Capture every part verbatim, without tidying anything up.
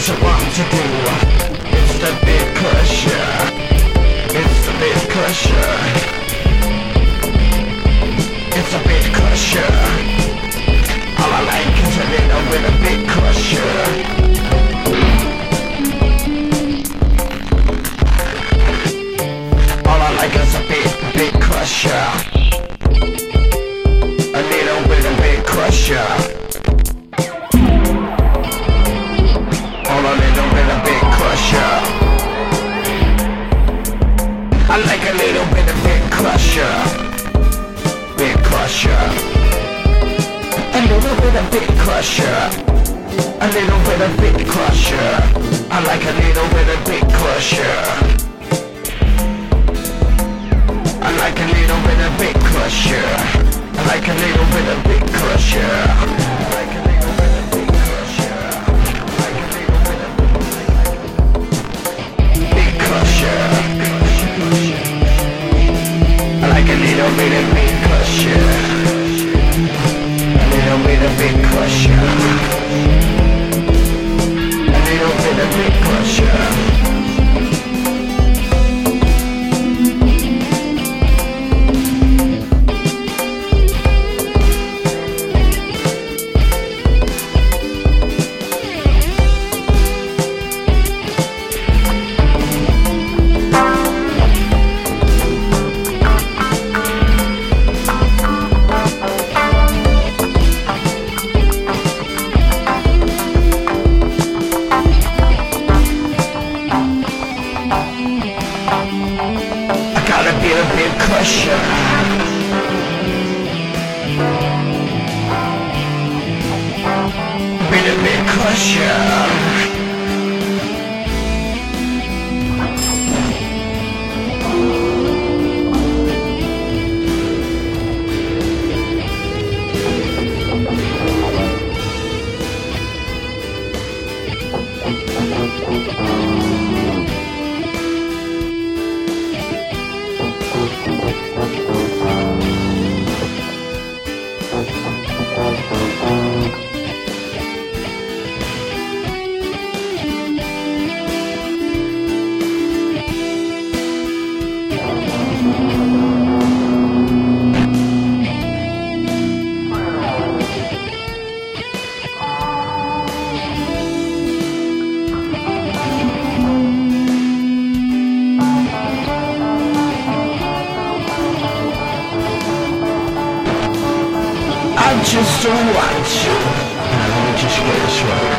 what you want to do. It's the big crusher. It's the big crusher. It's a big crusher. All I like is a little bit of big crusher. All I like is a big, big crusher. A little bit of big crusher. All a little bit of big crusher. I like a little bit of big crusher. Big crusher. A little bit of big crusher. A little bit of big crusher. I like a little bit of big crusher. I like a little bit of big crusher. I like a little bit of big crusher. I like a little bit of big crusher. I like a little bit of big crusher. I like a little bit of big crusher. A little bit of big crusher. A little bit of big crusher. Just don't want you. Now let me just get this right.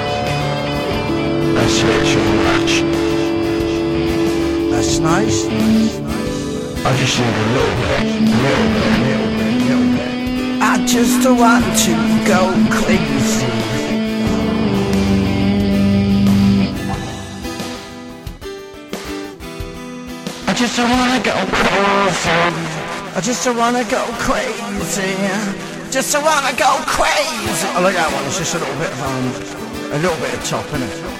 That's it, too much. That's nice. I just need a little bit, a little bit, a little bit, a little bit. I just don't want to go crazy. I just don't wanna go crazy. I just don't wanna go crazy. Just I wanna go crazy. I like that one. It's just a little bit of um, a little bit of top, isn't it?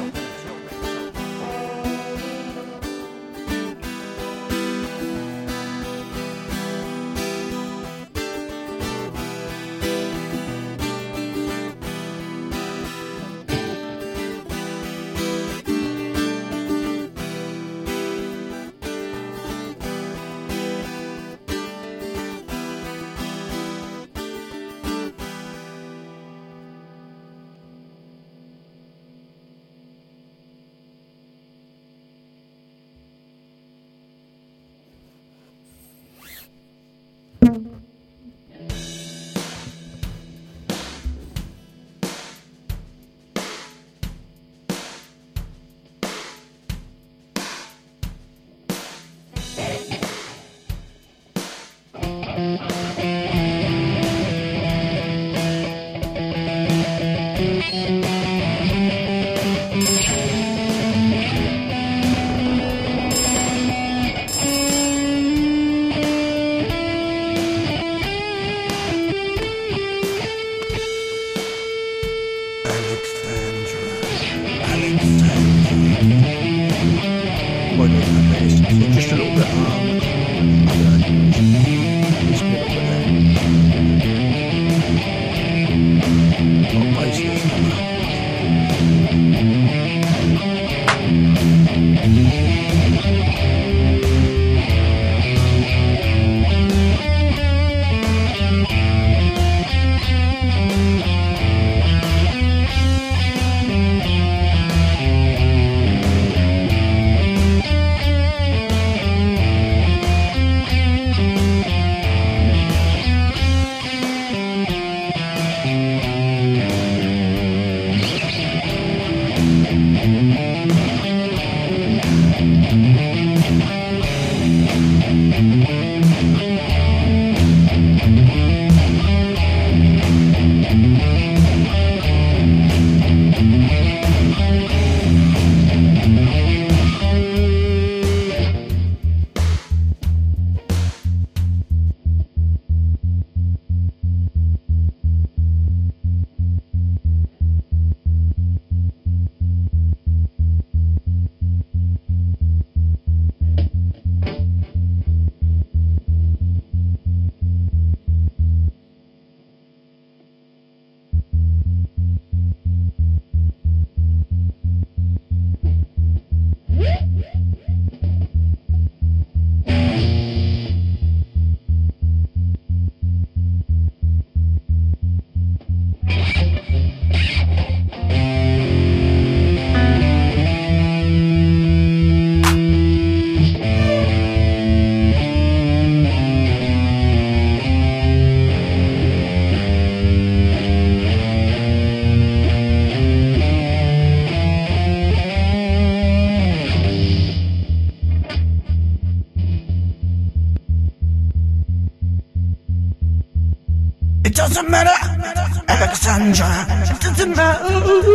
Just a little bit um, I don't know, just a little bit there. Got bass there. doesn't matter, Alexandra. It doesn't matter,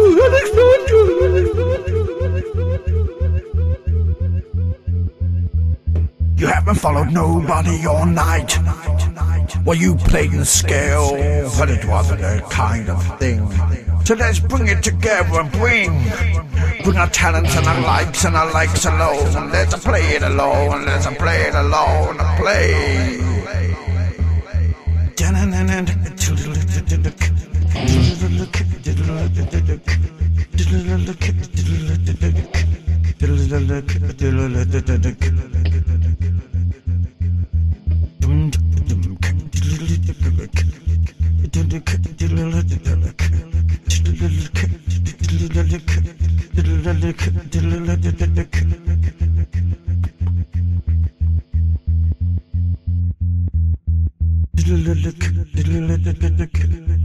Alexandra. You haven't followed nobody all night. Well, you played the scale, but it wasn't a kind of thing. So let's bring it together and bring Bring our talents and our likes and our likes alone. Let's play it alone, let's play it alone, play. Look,